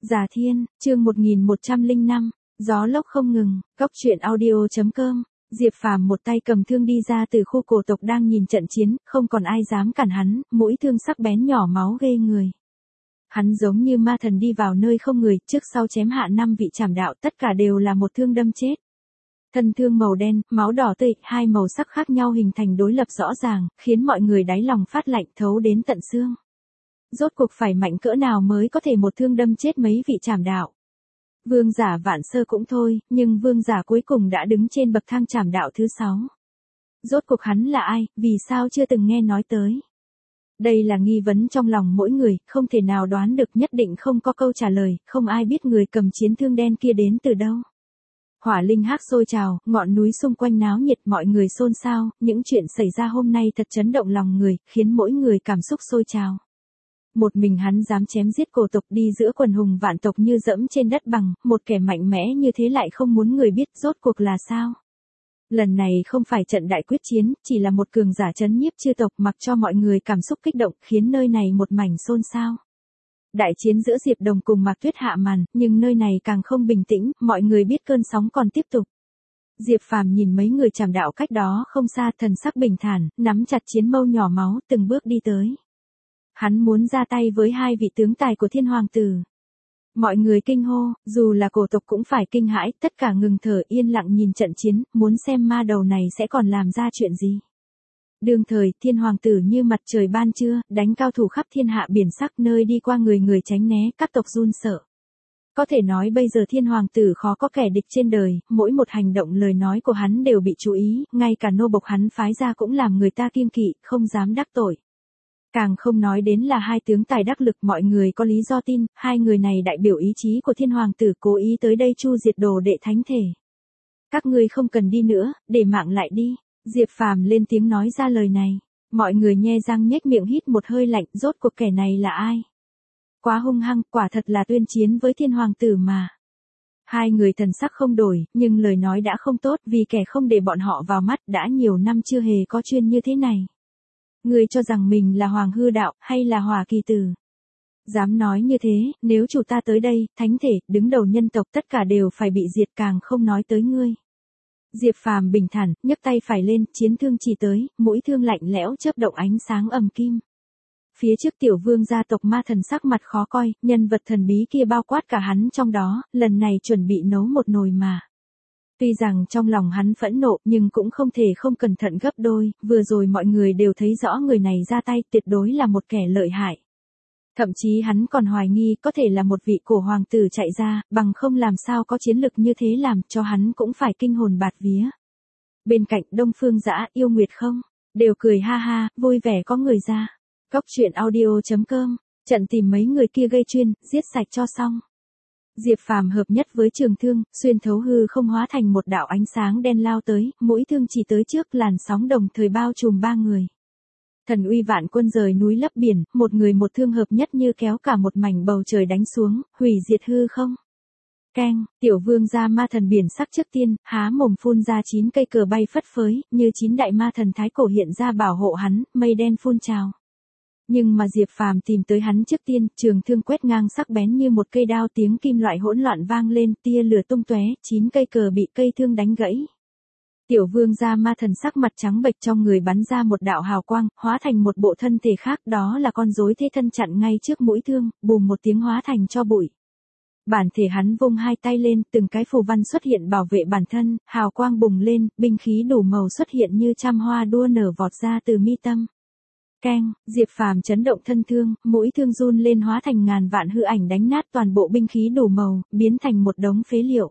Già Thiên, chương 1105, gió lốc không ngừng, Cóc truyện audio.com. Diệp Phàm một tay cầm thương đi ra từ khu cổ tộc đang nhìn trận chiến, không còn ai dám cản hắn, mũi thương sắc bén nhỏ máu ghê người. Hắn giống như ma thần đi vào nơi không người, trước sau chém hạ 5 vị trảm đạo, tất cả đều là một thương đâm chết. Thân thương màu đen, máu đỏ tươi, hai màu sắc khác nhau hình thành đối lập rõ ràng, khiến mọi người đáy lòng phát lạnh thấu đến tận xương. Rốt cuộc phải mạnh cỡ nào mới có thể một thương đâm chết mấy vị trảm đạo. Vương giả Vạn Sơ cũng thôi, nhưng vương giả cuối cùng đã đứng trên bậc thang trảm đạo thứ 6. Rốt cuộc hắn là ai, vì sao chưa từng nghe nói tới. Đây là nghi vấn trong lòng mỗi người, không thể nào đoán được, nhất định không có câu trả lời, không ai biết người cầm chiến thương đen kia đến từ đâu. Hỏa linh hắc sôi trào, ngọn núi xung quanh náo nhiệt, mọi người xôn xao, những chuyện xảy ra hôm nay thật chấn động lòng người, khiến mỗi người cảm xúc sôi trào. Một mình hắn dám chém giết cổ tộc, đi giữa quần hùng vạn tộc như dẫm trên đất bằng, một kẻ mạnh mẽ như thế lại không muốn người biết rốt cuộc là sao. Lần này không phải trận đại quyết chiến, chỉ là một cường giả trấn nhiếp chư tộc, mặc cho mọi người cảm xúc kích động, khiến nơi này một mảnh xôn xao. Đại chiến giữa Diệp Đồng cùng Mạc Tuyết hạ màn, nhưng nơi này càng không bình tĩnh, mọi người biết cơn sóng còn tiếp tục. Diệp Phàm nhìn mấy người trảm đạo cách đó không xa, thần sắc bình thản, nắm chặt chiến mâu nhỏ máu, từng bước đi tới. Hắn muốn ra tay với hai vị tướng tài của Thiên Hoàng Tử. Mọi người kinh hô, dù là cổ tộc cũng phải kinh hãi, tất cả ngừng thở yên lặng nhìn trận chiến, muốn xem ma đầu này sẽ còn làm ra chuyện gì. Đương thời, Thiên Hoàng Tử như mặt trời ban trưa, đánh cao thủ khắp thiên hạ biển sắc, nơi đi qua người người tránh né, các tộc run sợ. Có thể nói bây giờ Thiên Hoàng Tử khó có kẻ địch trên đời, mỗi một hành động lời nói của hắn đều bị chú ý, ngay cả nô bộc hắn phái ra cũng làm người ta kiêng kỵ, không dám đắc tội. Càng không nói đến là hai tướng tài đắc lực, mọi người có lý do tin, hai người này đại biểu ý chí của Thiên Hoàng Tử cố ý tới đây chu diệt đồ đệ thánh thể. Các ngươi không cần đi nữa, để mạng lại đi. Diệp Phàm lên tiếng nói ra lời này. Mọi người nhe răng nhếch miệng hít một hơi lạnh, rốt cuộc kẻ này là ai? Quá hung hăng, quả thật là tuyên chiến với Thiên Hoàng Tử mà. Hai người thần sắc không đổi, nhưng lời nói đã không tốt, vì kẻ không để bọn họ vào mắt, đã nhiều năm chưa hề có chuyên như thế này. Ngươi cho rằng mình là Hoàng Hư Đạo, hay là Hỏa Kỳ Tử? Dám nói như thế, nếu chủ ta tới đây, thánh thể, đứng đầu nhân tộc tất cả đều phải bị diệt, càng không nói tới ngươi. Diệp Phàm bình thản, nhấc tay phải lên, chiến thương chỉ tới, mũi thương lạnh lẽo chớp động ánh sáng ầm kim. Phía trước tiểu vương gia tộc ma thần sắc mặt khó coi, nhân vật thần bí kia bao quát cả hắn trong đó, lần này chuẩn bị nấu một nồi mà. Tuy rằng trong lòng hắn phẫn nộ, nhưng cũng không thể không cẩn thận gấp đôi, vừa rồi mọi người đều thấy rõ người này ra tay tuyệt đối là một kẻ lợi hại. Thậm chí hắn còn hoài nghi có thể là một vị cổ hoàng tử chạy ra, bằng không làm sao có chiến lực như thế, làm cho hắn cũng phải kinh hồn bạt vía. Bên cạnh Đông Phương Dã, Yêu Nguyệt không, đều cười ha ha, vui vẻ có người ra. Cóc truyện audio.com, trận tìm mấy người kia gây chuyên, giết sạch cho xong. Diệp Phàm hợp nhất với trường thương, xuyên thấu hư không hóa thành một đạo ánh sáng đen lao tới, mũi thương chỉ tới trước, làn sóng đồng thời bao trùm ba người. Thần uy vạn quân rời núi lấp biển, một người một thương hợp nhất như kéo cả một mảnh bầu trời đánh xuống, hủy diệt hư không. Keng, tiểu vương gia ma thần biển sắc trước tiên, há mồm phun ra 9 cây cờ bay phất phới, như 9 đại ma thần thái cổ hiện ra bảo hộ hắn, mây đen phun trào. Nhưng mà Diệp Phàm tìm tới hắn trước tiên, trường thương quét ngang sắc bén như một cây đao, tiếng kim loại hỗn loạn vang lên, tia lửa tung tóe, 9 cây cờ bị cây thương đánh gãy. Tiểu vương gia ma thần sắc mặt trắng bệch, trong người bắn ra một đạo hào quang, hóa thành một bộ thân thể khác, đó là con rối thế thân chặn ngay trước mũi thương, bùm một tiếng hóa thành tro bụi. Bản thể hắn vung hai tay lên, từng cái phù văn xuất hiện bảo vệ bản thân, hào quang bùng lên, binh khí đủ màu xuất hiện như trăm hoa đua nở vọt ra từ mi tâm. Keng, Diệp Phàm chấn động thân thương, mũi thương run lên hóa thành ngàn vạn hư ảnh đánh nát toàn bộ binh khí đủ màu, biến thành một đống phế liệu.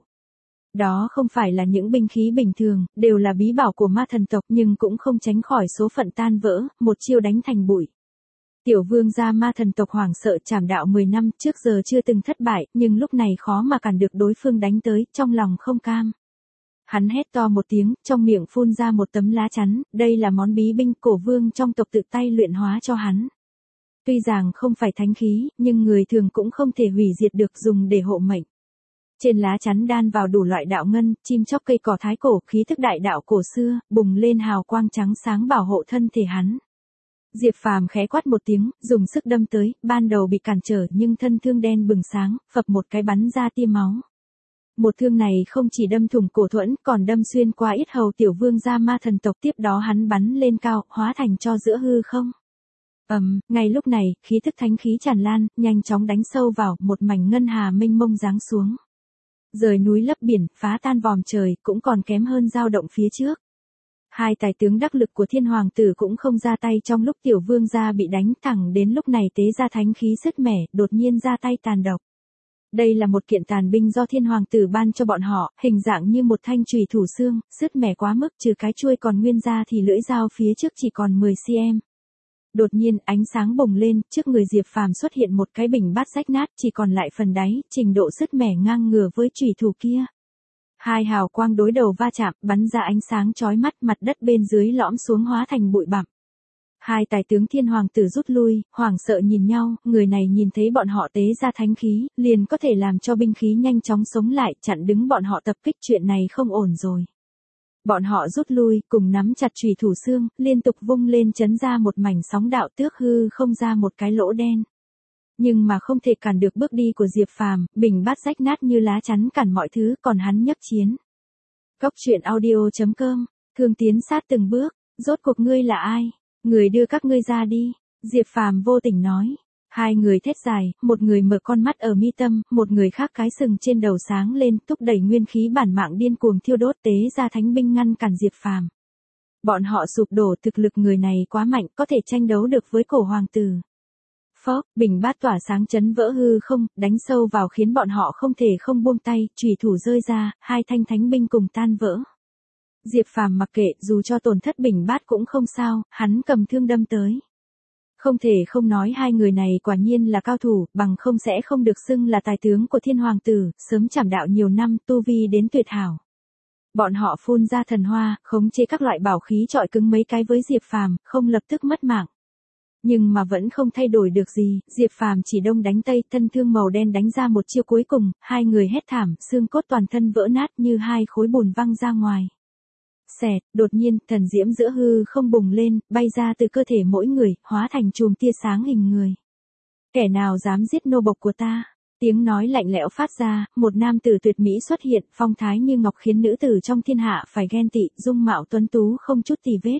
Đó không phải là những binh khí bình thường, đều là bí bảo của ma thần tộc, nhưng cũng không tránh khỏi số phận tan vỡ, một chiêu đánh thành bụi. Tiểu vương gia ma thần tộc hoảng sợ, trảm đạo 10 năm trước giờ chưa từng thất bại, nhưng lúc này khó mà cản được đối phương đánh tới, trong lòng không cam. Hắn hét to một tiếng, trong miệng phun ra một tấm lá chắn, đây là món bí binh cổ vương trong tộc tự tay luyện hóa cho hắn. Tuy rằng không phải thánh khí, nhưng người thường cũng không thể hủy diệt được, dùng để hộ mệnh. Trên lá chắn đan vào đủ loại đạo ngân, chim chóc cây cỏ thái cổ, khí thức đại đạo cổ xưa, bùng lên hào quang trắng sáng bảo hộ thân thể hắn. Diệp Phàm khẽ quát một tiếng, dùng sức đâm tới, ban đầu bị cản trở nhưng thân thương đen bừng sáng, phập một cái bắn ra tia máu. Một thương này không chỉ đâm thủng cổ thuẫn, còn đâm xuyên qua yết hầu tiểu vương gia ma thần tộc, tiếp đó hắn bắn lên cao, hóa thành tro giữa hư không. Ngay lúc này, khí tức thánh khí tràn lan, nhanh chóng đánh sâu vào, một mảnh ngân hà mênh mông giáng xuống. Rời núi lấp biển, phá tan vòm trời, cũng còn kém hơn dao động phía trước. Hai tài tướng đắc lực của thiên hoàng tử cũng không ra tay trong lúc tiểu vương gia bị đánh, thẳng đến lúc này tế ra thánh khí sứt mẻ, đột nhiên ra tay tàn độc. Đây là một kiện tàn binh do thiên hoàng tử ban cho bọn họ, hình dạng như một thanh chùy thủ xương, sứt mẻ quá mức, trừ cái chuôi còn nguyên ra thì lưỡi dao phía trước chỉ còn 10 cm. Đột nhiên, ánh sáng bùng lên, trước người Diệp Phàm xuất hiện một cái bình bát rách nát, chỉ còn lại phần đáy, trình độ sứt mẻ ngang ngửa với chùy thủ kia. Hai hào quang đối đầu va chạm, bắn ra ánh sáng chói mắt, mặt đất bên dưới lõm xuống hóa thành bụi bặm. Hai tài tướng thiên hoàng tử rút lui, hoảng sợ nhìn nhau, người này nhìn thấy bọn họ tế ra thánh khí, liền có thể làm cho binh khí nhanh chóng sống lại, chặn đứng bọn họ tập kích, chuyện này không ổn rồi. Bọn họ rút lui, cùng nắm chặt chùy thủ xương, liên tục vung lên chấn ra một mảnh sóng đạo, tước hư không ra một cái lỗ đen. Nhưng mà không thể cản được bước đi của Diệp Phàm, bình bát rách nát như lá chắn cản mọi thứ, còn hắn nhấc chiến. Cốc truyện audio.com, Thương tiến sát từng bước, rốt cuộc ngươi là ai? Người đưa các ngươi ra đi, Diệp Phàm vô tình nói. Hai người thét dài, một người mở con mắt ở mi tâm, một người khác cái sừng trên đầu sáng lên, thúc đẩy nguyên khí bản mạng điên cuồng thiêu đốt, tế ra thánh binh ngăn cản Diệp Phàm. Bọn họ sụp đổ, thực lực người này quá mạnh, có thể tranh đấu được với cổ hoàng tử. Phốc, bình bát tỏa sáng chấn vỡ hư không, đánh sâu vào khiến bọn họ không thể không buông tay, chùy thủ rơi ra, hai thanh thánh binh cùng tan vỡ. Diệp Phàm mặc kệ, dù cho tổn thất bình bát cũng không sao, hắn cầm thương đâm tới. Không thể không nói hai người này quả nhiên là cao thủ, bằng không sẽ không được xưng là tài tướng của thiên hoàng tử, sớm trảm đạo nhiều năm, tu vi đến tuyệt hảo. Bọn họ phun ra thần hoa, khống chế các loại bảo khí chọi cứng mấy cái với Diệp Phàm, không lập tức mất mạng. Nhưng mà vẫn không thay đổi được gì, Diệp Phàm chỉ đông đánh tây, thân thương màu đen đánh ra một chiêu cuối cùng, hai người hét thảm, xương cốt toàn thân vỡ nát như hai khối bùn văng ra ngoài. Xẹt, đột nhiên, thần diễm giữa hư không bùng lên, bay ra từ cơ thể mỗi người, hóa thành chùm tia sáng hình người. Kẻ nào dám giết nô bộc của ta? Tiếng nói lạnh lẽo phát ra, một nam tử tuyệt mỹ xuất hiện, phong thái như ngọc khiến nữ tử trong thiên hạ phải ghen tị, dung mạo tuấn tú không chút tì vết.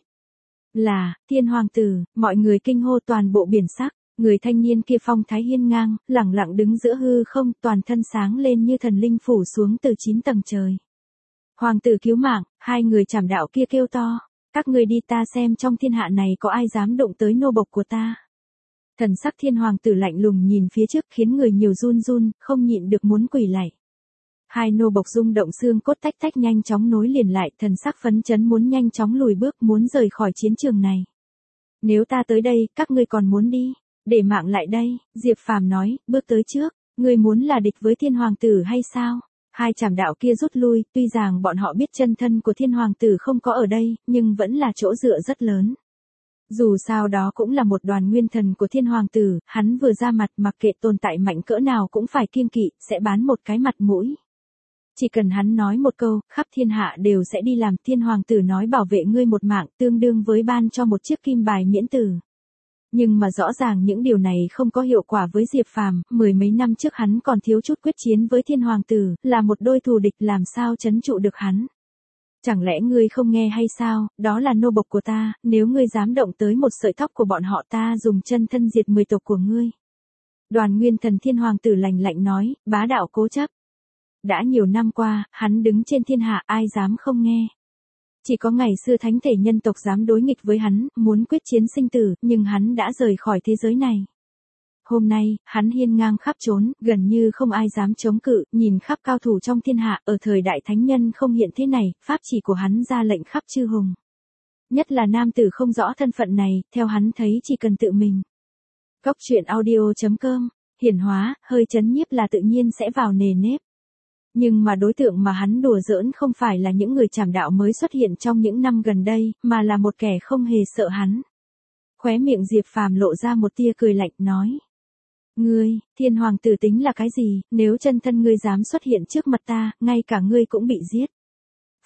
Là, thiên hoàng tử, mọi người kinh hô, toàn bộ biển sắc, người thanh niên kia phong thái hiên ngang, lẳng lặng đứng giữa hư không, toàn thân sáng lên như thần linh phủ xuống từ 9 tầng trời. Hoàng tử cứu mạng, hai người trảm đạo kia kêu to, các ngươi đi, ta xem trong thiên hạ này có ai dám động tới nô bộc của ta. Thần sắc thiên hoàng tử lạnh lùng nhìn phía trước khiến người nhiều run run, không nhịn được muốn quỳ lạy. Hai nô bộc rung động xương cốt tách tách nhanh chóng nối liền lại, thần sắc phấn chấn muốn nhanh chóng lùi bước, muốn rời khỏi chiến trường này. Nếu ta tới đây, các ngươi còn muốn đi, để mạng lại đây, Diệp Phàm nói, bước tới trước, ngươi muốn là địch với thiên hoàng tử hay sao? Hai trảm đạo kia rút lui, tuy rằng bọn họ biết chân thân của thiên hoàng tử không có ở đây, nhưng vẫn là chỗ dựa rất lớn. Dù sao đó cũng là một đoàn nguyên thần của thiên hoàng tử, hắn vừa ra mặt mặc kệ tồn tại mạnh cỡ nào cũng phải kiêng kỵ, sẽ bán một cái mặt mũi. Chỉ cần hắn nói một câu, khắp thiên hạ đều sẽ đi làm. Thiên hoàng tử nói bảo vệ ngươi một mạng, tương đương với ban cho một chiếc kim bài miễn tử. Nhưng mà rõ ràng những điều này không có hiệu quả với Diệp Phàm, mười mấy năm trước hắn còn thiếu chút quyết chiến với thiên hoàng tử, là một đôi thù địch, làm sao trấn trụ được hắn. Chẳng lẽ ngươi không nghe hay sao, đó là nô bộc của ta, nếu ngươi dám động tới một sợi tóc của bọn họ, ta dùng chân thân diệt 10 tộc của ngươi. Đoàn nguyên thần thiên hoàng tử lạnh lạnh nói, bá đạo cố chấp. Đã nhiều năm qua, hắn đứng trên thiên hạ, ai dám không nghe. Chỉ có ngày xưa thánh thể nhân tộc dám đối nghịch với hắn, muốn quyết chiến sinh tử, nhưng hắn đã rời khỏi thế giới này. Hôm nay, hắn hiên ngang khắp trốn, gần như không ai dám chống cự, nhìn khắp cao thủ trong thiên hạ, ở thời đại thánh nhân không hiện thế này, pháp chỉ của hắn ra lệnh khắp chư hùng. Nhất là nam tử không rõ thân phận này, theo hắn thấy chỉ cần tự mình. Cốc truyện audio.com, hiển hóa, hơi chấn nhiếp là tự nhiên sẽ vào nề nếp. Nhưng mà đối tượng mà hắn đùa giỡn không phải là những người trảm đạo mới xuất hiện trong những năm gần đây, mà là một kẻ không hề sợ hắn. Khóe miệng Diệp Phàm lộ ra một tia cười lạnh, nói. Ngươi, thiên hoàng tử tính là cái gì, nếu chân thân ngươi dám xuất hiện trước mặt ta, ngay cả ngươi cũng bị giết.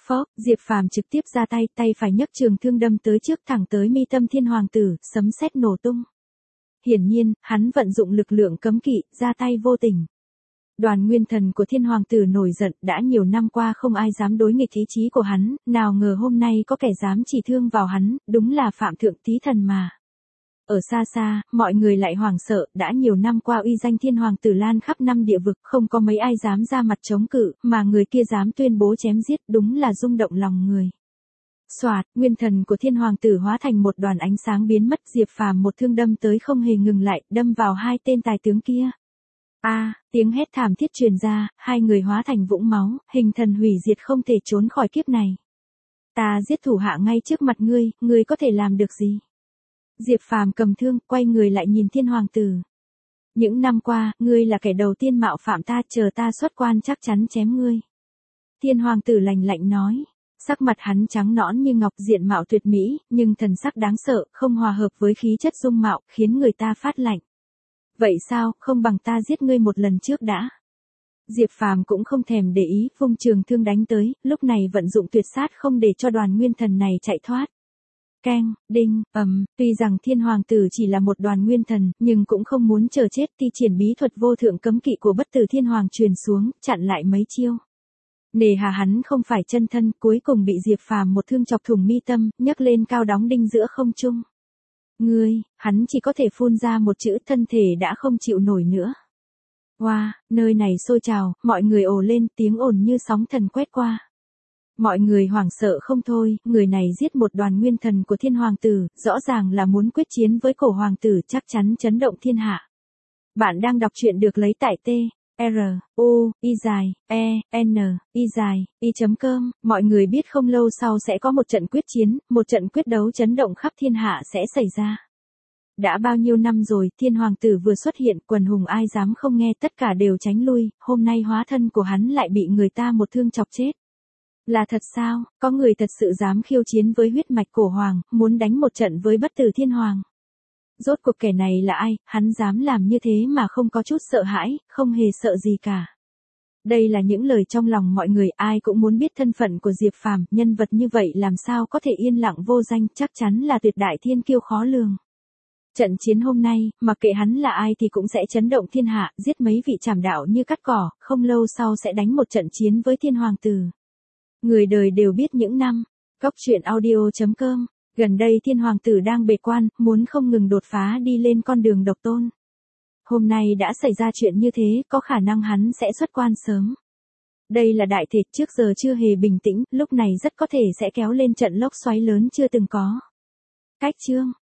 Phốc, Diệp Phàm trực tiếp ra tay, tay phải nhấc trường thương đâm tới trước thẳng tới mi tâm thiên hoàng tử, sấm sét nổ tung. Hiển nhiên, hắn vận dụng lực lượng cấm kỵ, ra tay vô tình. Đoàn nguyên thần của thiên hoàng tử nổi giận, đã nhiều năm qua không ai dám đối nghịch ý chí của hắn, nào ngờ hôm nay có kẻ dám chỉ thương vào hắn, đúng là phạm thượng tí thần mà. Ở xa xa, mọi người lại hoảng sợ, đã nhiều năm qua uy danh thiên hoàng tử lan khắp năm địa vực, không có mấy ai dám ra mặt chống cự, mà người kia dám tuyên bố chém giết, đúng là rung động lòng người. Soạt, nguyên thần của thiên hoàng tử hóa thành một đoàn ánh sáng biến mất, Diệp Phàm một thương đâm tới không hề ngừng lại, đâm vào hai tên tài tướng kia. Tiếng hét thảm thiết truyền ra, hai người hóa thành vũng máu, hình thần hủy diệt không thể trốn khỏi kiếp này. Ta giết thủ hạ ngay trước mặt ngươi có thể làm được gì? Diệp Phàm cầm thương, quay người lại nhìn thiên hoàng tử. Những năm qua, ngươi là kẻ đầu tiên mạo phạm ta, chờ ta xuất quan chắc chắn chém ngươi. Thiên hoàng tử lạnh lạnh nói. Sắc mặt hắn trắng nõn như ngọc, diện mạo tuyệt mỹ, nhưng thần sắc đáng sợ, không hòa hợp với khí chất dung mạo, khiến người ta phát lạnh. Vậy sao, không bằng ta giết ngươi một lần trước đã. Diệp Phàm cũng không thèm để ý, vung trường thương đánh tới, lúc này vận dụng tuyệt sát không để cho đoàn nguyên thần này chạy thoát. Keng, đinh, tuy rằng thiên hoàng tử chỉ là một đoàn nguyên thần, nhưng cũng không muốn chờ chết, thi triển bí thuật vô thượng cấm kỵ của bất tử thiên hoàng truyền xuống, chặn lại mấy chiêu. Nề hà hắn không phải chân thân, cuối cùng bị Diệp Phàm một thương chọc thủng mi tâm, nhấc lên cao đóng đinh giữa không trung. Hắn chỉ có thể phun ra một chữ, thân thể đã không chịu nổi nữa. Wow, nơi này sôi trào, mọi người ồ lên, tiếng ồn như sóng thần quét qua. Mọi người hoảng sợ không thôi, người này giết một đoàn nguyên thần của thiên hoàng tử, rõ ràng là muốn quyết chiến với cổ hoàng tử, chắc chắn chấn động thiên hạ. Bạn đang đọc truyện được lấy tại t-r-u-i-z-e-n-i-z-i.com. Mọi người biết không lâu sau sẽ có một trận quyết chiến, một trận quyết đấu chấn động khắp thiên hạ sẽ xảy ra. Đã bao nhiêu năm rồi, thiên hoàng tử vừa xuất hiện, quần hùng ai dám không nghe, tất cả đều tránh lui, hôm nay hóa thân của hắn lại bị người ta một thương chọc chết. Là thật sao, có người thật sự dám khiêu chiến với huyết mạch cổ hoàng, muốn đánh một trận với bất tử thiên hoàng. Rốt cuộc kẻ này là ai, hắn dám làm như thế mà không có chút sợ hãi, không hề sợ gì cả. Đây là những lời trong lòng mọi người, ai cũng muốn biết thân phận của Diệp Phàm, nhân vật như vậy làm sao có thể yên lặng vô danh, chắc chắn là tuyệt đại thiên kiêu khó lường. Trận chiến hôm nay, mặc kệ hắn là ai thì cũng sẽ chấn động thiên hạ, giết mấy vị trảm đạo như cắt cỏ, không lâu sau sẽ đánh một trận chiến với thiên hoàng tử. Người đời đều biết những năm, Cóc truyện audio.com, gần đây thiên hoàng tử đang bế quan, muốn không ngừng đột phá đi lên con đường độc tôn. Hôm nay đã xảy ra chuyện như thế, có khả năng hắn sẽ xuất quan sớm. Đây là đại thể, trước giờ chưa hề bình tĩnh, lúc này rất có thể sẽ kéo lên trận lốc xoáy lớn chưa từng có. Cách chương